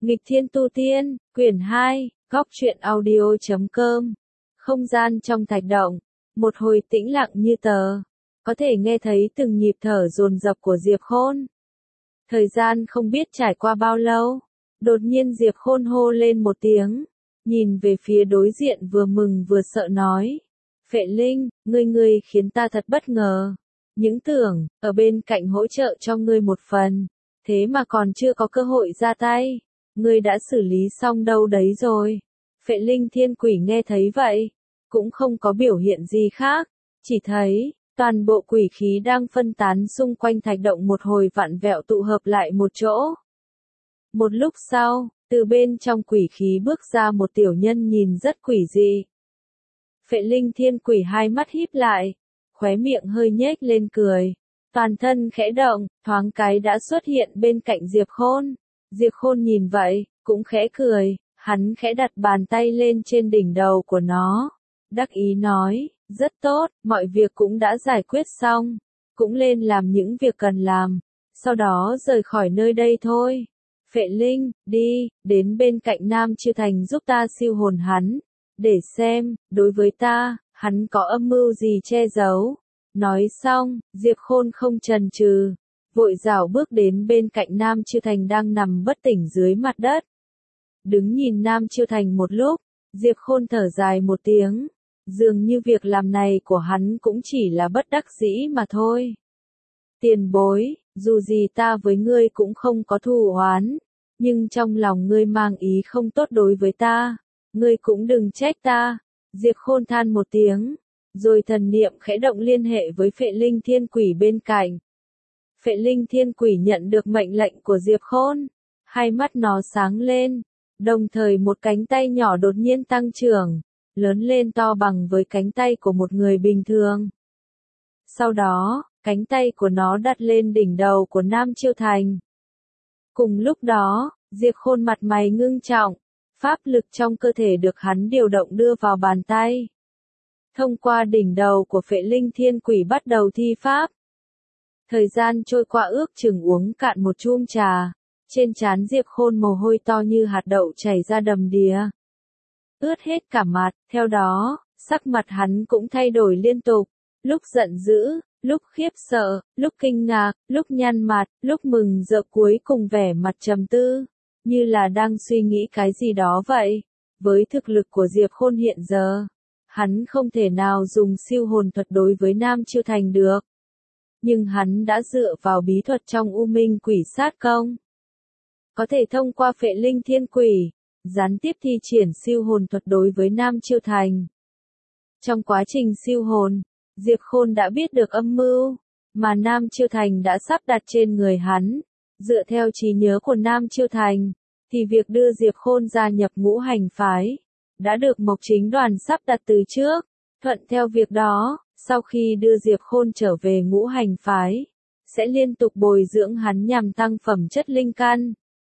Nghịch Thiên Tu Tiên, quyển 2, góc truyện audio.com. Không gian trong thạch động, một hồi tĩnh lặng như tờ, có thể nghe thấy từng nhịp thở dồn dập của Diệp Khôn. Thời gian không biết trải qua bao lâu, đột nhiên Diệp Khôn hô lên một tiếng, nhìn về phía đối diện vừa mừng vừa sợ nói: Phệ Linh, ngươi khiến ta thật bất ngờ. Những tưởng, ở bên cạnh hỗ trợ cho ngươi một phần, thế mà còn chưa có cơ hội ra tay, ngươi đã xử lý xong đâu đấy rồi. Phệ Linh Thiên Quỷ nghe thấy vậy, cũng không có biểu hiện gì khác, chỉ thấy toàn bộ quỷ khí đang phân tán xung quanh thạch động một hồi vặn vẹo tụ hợp lại một chỗ. Một lúc sau, từ bên trong quỷ khí bước ra một tiểu nhân nhìn rất quỷ dị. Phệ Linh Thiên Quỷ hai mắt híp lại, khóe miệng hơi nhếch lên cười, toàn thân khẽ động, thoáng cái đã xuất hiện bên cạnh Diệp Khôn. Diệp Khôn nhìn vậy, cũng khẽ cười, hắn khẽ đặt bàn tay lên trên đỉnh đầu của nó, đắc ý nói: rất tốt, mọi việc cũng đã giải quyết xong, cũng lên làm những việc cần làm, sau đó rời khỏi nơi đây thôi. Phệ Linh, đi, đến bên cạnh Nam Chiêu Thành giúp ta siêu hồn hắn, để xem, đối với ta, hắn có âm mưu gì che giấu. Nói xong, Diệp Khôn không chần chừ, vội rảo bước đến bên cạnh Nam Chiêu Thành đang nằm bất tỉnh dưới mặt đất. Đứng nhìn Nam Chiêu Thành một lúc, Diệp Khôn thở dài một tiếng, dường như việc làm này của hắn cũng chỉ là bất đắc dĩ mà thôi. Tiền bối, dù gì ta với ngươi cũng không có thù oán, nhưng trong lòng ngươi mang ý không tốt đối với ta, ngươi cũng đừng trách ta. Diệp Khôn than một tiếng, rồi thần niệm khẽ động liên hệ với Phệ Linh Thiên Quỷ bên cạnh. Phệ Linh Thiên Quỷ nhận được mệnh lệnh của Diệp Khôn, hai mắt nó sáng lên, đồng thời một cánh tay nhỏ đột nhiên tăng trưởng, lớn lên to bằng với cánh tay của một người bình thường. Sau đó, cánh tay của nó đặt lên đỉnh đầu của Nam Chiêu Thành. Cùng lúc đó, Diệp Khôn mặt mày ngưng trọng, pháp lực trong cơ thể được hắn điều động đưa vào bàn tay. Thông qua đỉnh đầu của Phệ Linh Thiên Quỷ bắt đầu thi pháp. Thời gian trôi qua ước chừng uống cạn một chuông trà, trên trán Diệp Khôn mồ hôi to như hạt đậu chảy ra đầm đìa, ướt hết cả mặt. Theo đó, sắc mặt hắn cũng thay đổi liên tục, lúc giận dữ, lúc khiếp sợ, lúc kinh ngạc, lúc nhăn mặt, lúc mừng rỡ, cuối cùng vẻ mặt trầm tư, như là đang suy nghĩ cái gì đó vậy. Với thực lực của Diệp Khôn hiện giờ, hắn không thể nào dùng siêu hồn thuật đối với Nam Chiêu Thành được. Nhưng hắn đã dựa vào bí thuật trong U Minh Quỷ Sát Công, có thể thông qua Phệ Linh Thiên Quỷ, gián tiếp thi triển siêu hồn thuật đối với Nam Chiêu Thành. Trong quá trình siêu hồn, Diệp Khôn đã biết được âm mưu mà Nam Chiêu Thành đã sắp đặt trên người hắn. Dựa theo trí nhớ của Nam Chiêu Thành, thì việc đưa Diệp Khôn gia nhập Ngũ Hành Phái đã được Mộc Chính Đoàn sắp đặt từ trước. Thuận theo việc đó, sau khi đưa Diệp Khôn trở về Ngũ Hành Phái, sẽ liên tục bồi dưỡng hắn nhằm tăng phẩm chất linh căn.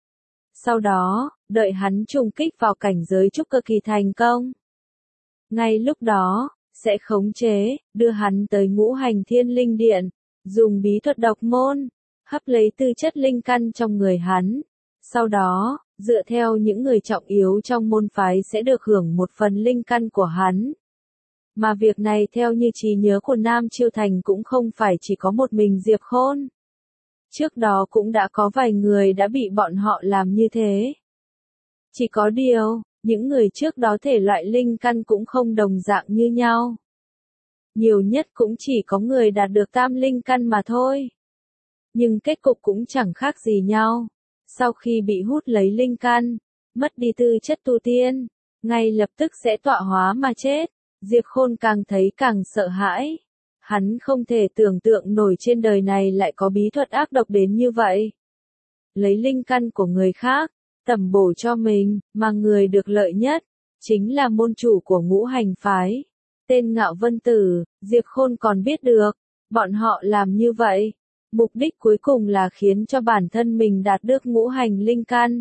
Sau đó, đợi hắn trùng kích vào cảnh giới trúc cơ kỳ thành công, ngay lúc đó, sẽ khống chế, đưa hắn tới Ngũ Hành Thiên Linh Điện, dùng bí thuật độc môn, hấp lấy tư chất linh căn trong người hắn. Sau đó, dựa theo những người trọng yếu trong môn phái sẽ được hưởng một phần linh căn của hắn. Mà việc này theo như trí nhớ của Nam Chiêu Thành cũng không phải chỉ có một mình Diệp Khôn. Trước đó cũng đã có vài người đã bị bọn họ làm như thế. Chỉ có điều, những người trước đó thể loại linh căn cũng không đồng dạng như nhau. Nhiều nhất cũng chỉ có người đạt được tam linh căn mà thôi. Nhưng kết cục cũng chẳng khác gì nhau. Sau khi bị hút lấy linh căn, mất đi tư chất tu tiên, ngay lập tức sẽ tọa hóa mà chết. Diệp Khôn càng thấy càng sợ hãi. Hắn không thể tưởng tượng nổi trên đời này lại có bí thuật ác độc đến như vậy. Lấy linh căn của người khác, tẩm bổ cho mình, mà người được lợi nhất chính là môn chủ của Ngũ Hành Phái, tên Ngạo Vân Tử. Diệp Khôn còn biết được, bọn họ làm như vậy, mục đích cuối cùng là khiến cho bản thân mình đạt được ngũ hành linh căn.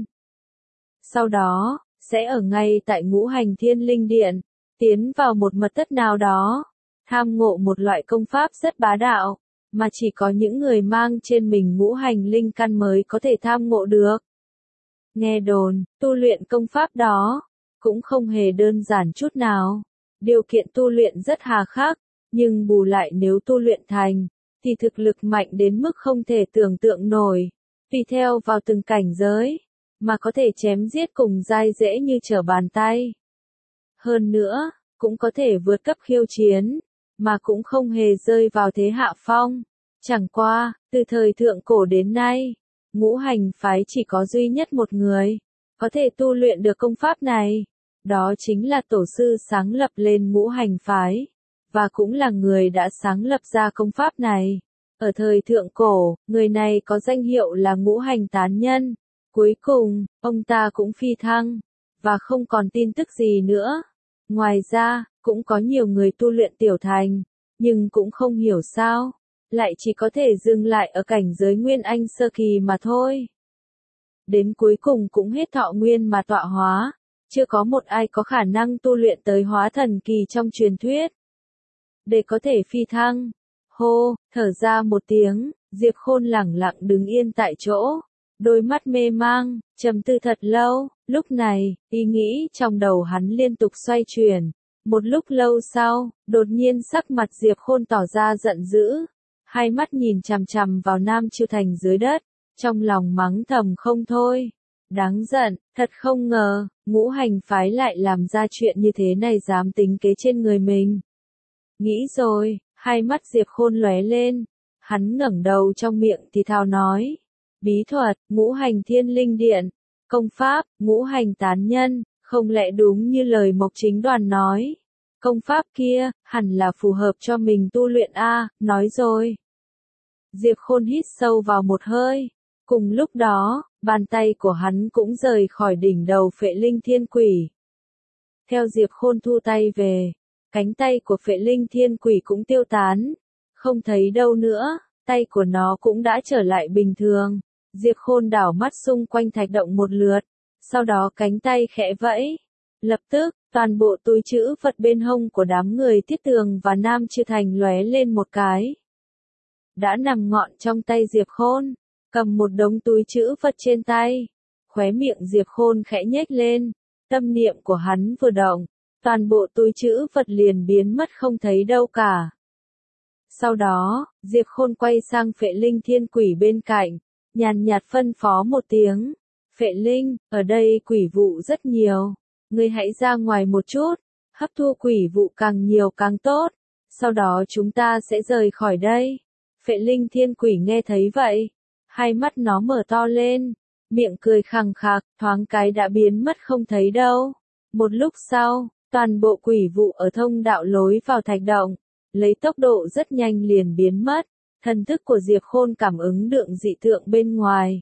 Sau đó, sẽ ở ngay tại Ngũ Hành Thiên Linh Điện, tiến vào một mật thất nào đó, tham ngộ một loại công pháp rất bá đạo, mà chỉ có những người mang trên mình ngũ hành linh căn mới có thể tham ngộ được. Nghe đồn, tu luyện công pháp đó, cũng không hề đơn giản chút nào. Điều kiện tu luyện rất hà khắc, nhưng bù lại nếu tu luyện thành, thì thực lực mạnh đến mức không thể tưởng tượng nổi. Tùy theo vào từng cảnh giới, mà có thể chém giết cùng giai dễ như trở bàn tay. Hơn nữa, cũng có thể vượt cấp khiêu chiến, mà cũng không hề rơi vào thế hạ phong. Chẳng qua, từ thời thượng cổ đến nay, ngũ hành phái chỉ có duy nhất một người, có thể tu luyện được công pháp này. Đó chính là tổ sư sáng lập lên ngũ hành phái, và cũng là người đã sáng lập ra công pháp này. Ở thời thượng cổ, người này có danh hiệu là ngũ hành tán nhân. Cuối cùng, ông ta cũng phi thăng, và không còn tin tức gì nữa. Ngoài ra, cũng có nhiều người tu luyện tiểu thành, nhưng cũng không hiểu sao, lại chỉ có thể dừng lại ở cảnh giới Nguyên Anh sơ kỳ mà thôi. Đến cuối cùng cũng hết thọ nguyên mà tọa hóa, chưa có một ai có khả năng tu luyện tới hóa thần kỳ trong truyền thuyết. Để có thể phi thăng, hô, thở ra một tiếng, Diệp Khôn lẳng lặng đứng yên tại chỗ, đôi mắt mê mang, trầm tư thật lâu. Lúc này, ý nghĩ trong đầu hắn liên tục xoay chuyển. Một lúc lâu sau, đột nhiên sắc mặt Diệp Khôn tỏ ra giận dữ, hai mắt nhìn chằm chằm vào Nam Chiêu Thành dưới đất, trong lòng mắng thầm không thôi. Đáng giận, thật không ngờ, ngũ hành phái lại làm ra chuyện như thế này, dám tính kế trên người mình. Nghĩ rồi, hai mắt Diệp Khôn lóe lên, hắn ngẩng đầu trong miệng thì thào nói. Bí thuật, ngũ hành thiên linh điện, công pháp, ngũ hành tán nhân, không lẽ đúng như lời Mộc Chính Đoàn nói. Công pháp kia, hẳn là phù hợp cho mình tu luyện a, nói rồi. Diệp Khôn hít sâu vào một hơi. Cùng lúc đó, bàn tay của hắn cũng rời khỏi đỉnh đầu Phệ Linh Thiên Quỷ. Theo Diệp Khôn thu tay về, cánh tay của Phệ Linh Thiên Quỷ cũng tiêu tán, không thấy đâu nữa, tay của nó cũng đã trở lại bình thường. Diệp Khôn đảo mắt xung quanh thạch động một lượt, sau đó cánh tay khẽ vẫy. Lập tức, toàn bộ túi trữ vật bên hông của đám người Thiết Tường và Nam Chiêu Thành lóe lên một cái. Đã nằm ngọn trong tay Diệp Khôn, cầm một đống túi trữ vật trên tay. Khóe miệng Diệp Khôn khẽ nhếch lên, tâm niệm của hắn vừa động, toàn bộ túi trữ vật liền biến mất không thấy đâu cả. Sau đó, Diệp Khôn quay sang Phệ Linh Thiên Quỷ bên cạnh, nhàn nhạt phân phó một tiếng. Phệ Linh, ở đây quỷ vụ rất nhiều, ngươi hãy ra ngoài một chút, hấp thu quỷ vụ càng nhiều càng tốt, sau đó chúng ta sẽ rời khỏi đây. Phệ Linh Thiên Quỷ nghe thấy vậy, hai mắt nó mở to lên, miệng cười khằng khặc, thoáng cái đã biến mất không thấy đâu. Một lúc sau, toàn bộ quỷ vụ ở thông đạo lối vào thạch động, lấy tốc độ rất nhanh liền biến mất. Thần thức của Diệp Khôn cảm ứng được dị tượng bên ngoài,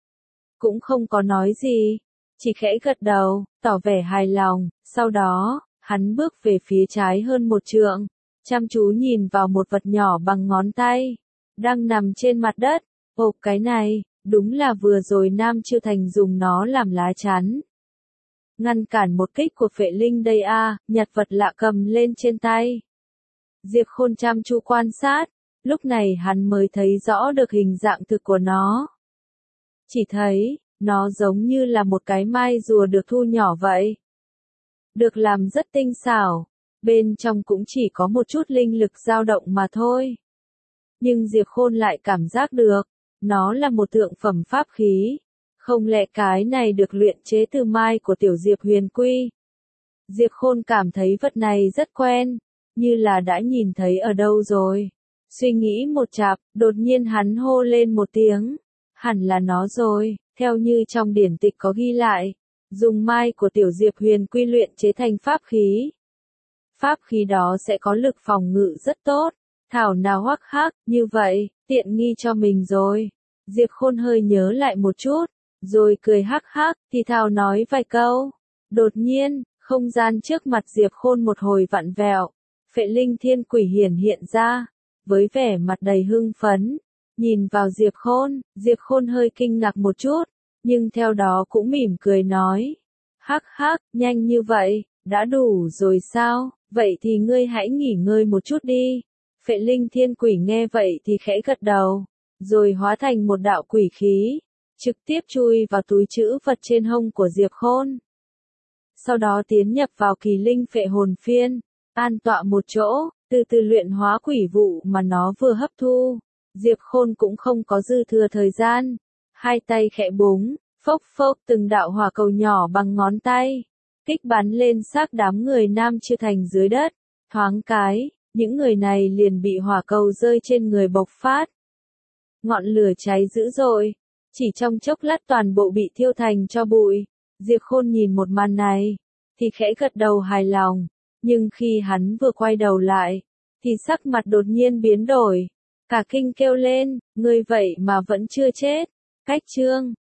cũng không có nói gì, chỉ khẽ gật đầu, tỏ vẻ hài lòng. Sau đó, hắn bước về phía trái hơn một trượng, chăm chú nhìn vào một vật nhỏ bằng ngón tay, đang nằm trên mặt đất. Ồ, cái này, đúng là vừa rồi Nam Chiêu Thành dùng nó làm lá chắn, ngăn cản một kích của Phệ Linh đây a. Nhặt vật lạ cầm lên trên tay. Diệp Khôn chăm chú quan sát, lúc này hắn mới thấy rõ được hình dạng thực của nó. Chỉ thấy, nó giống như là một cái mai rùa được thu nhỏ vậy. Được làm rất tinh xảo, bên trong cũng chỉ có một chút linh lực dao động mà thôi. Nhưng Diệp Khôn lại cảm giác được, nó là một thượng phẩm pháp khí. Không lẽ cái này được luyện chế từ mai của tiểu Diệp Huyền Quy? Diệp Khôn cảm thấy vật này rất quen, như là đã nhìn thấy ở đâu rồi. Suy nghĩ một chặp, đột nhiên hắn hô lên một tiếng. Hẳn là nó rồi, theo như trong điển tịch có ghi lại, dùng mai của tiểu Diệp Huyền Quy luyện chế thành pháp khí. Pháp khí đó sẽ có lực phòng ngự rất tốt. Thảo nào hoắc hắc, như vậy, tiện nghi cho mình rồi. Diệp Khôn hơi nhớ lại một chút, rồi cười hắc hắc, thì thào nói vài câu. Đột nhiên, không gian trước mặt Diệp Khôn một hồi vặn vẹo. Phệ Linh Thiên Quỷ hiện ra, với vẻ mặt đầy hưng phấn, nhìn vào Diệp Khôn hơi kinh ngạc một chút, nhưng theo đó cũng mỉm cười nói. Hắc hắc, nhanh như vậy, đã đủ rồi sao, vậy thì ngươi hãy nghỉ ngơi một chút đi. Phệ Linh Thiên Quỷ nghe vậy thì khẽ gật đầu, rồi hóa thành một đạo quỷ khí, trực tiếp chui vào túi trữ vật trên hông của Diệp Khôn. Sau đó tiến nhập vào kỳ linh phệ hồn phiên, an tọa một chỗ, từ từ luyện hóa quỷ vụ mà nó vừa hấp thu. Diệp Khôn cũng không có dư thừa thời gian, hai tay khẽ búng, phốc phốc từng đạo hỏa cầu nhỏ bằng ngón tay, kích bắn lên xác đám người Nam Chiêu Thành dưới đất. Thoáng cái, những người này liền bị hỏa cầu rơi trên người bộc phát. Ngọn lửa cháy dữ dội, chỉ trong chốc lát toàn bộ bị thiêu thành tro bụi. Diệp Khôn nhìn một màn này, thì khẽ gật đầu hài lòng, nhưng khi hắn vừa quay đầu lại, thì sắc mặt đột nhiên biến đổi, cả kinh kêu lên, ngươi vậy mà vẫn chưa chết. Cách chương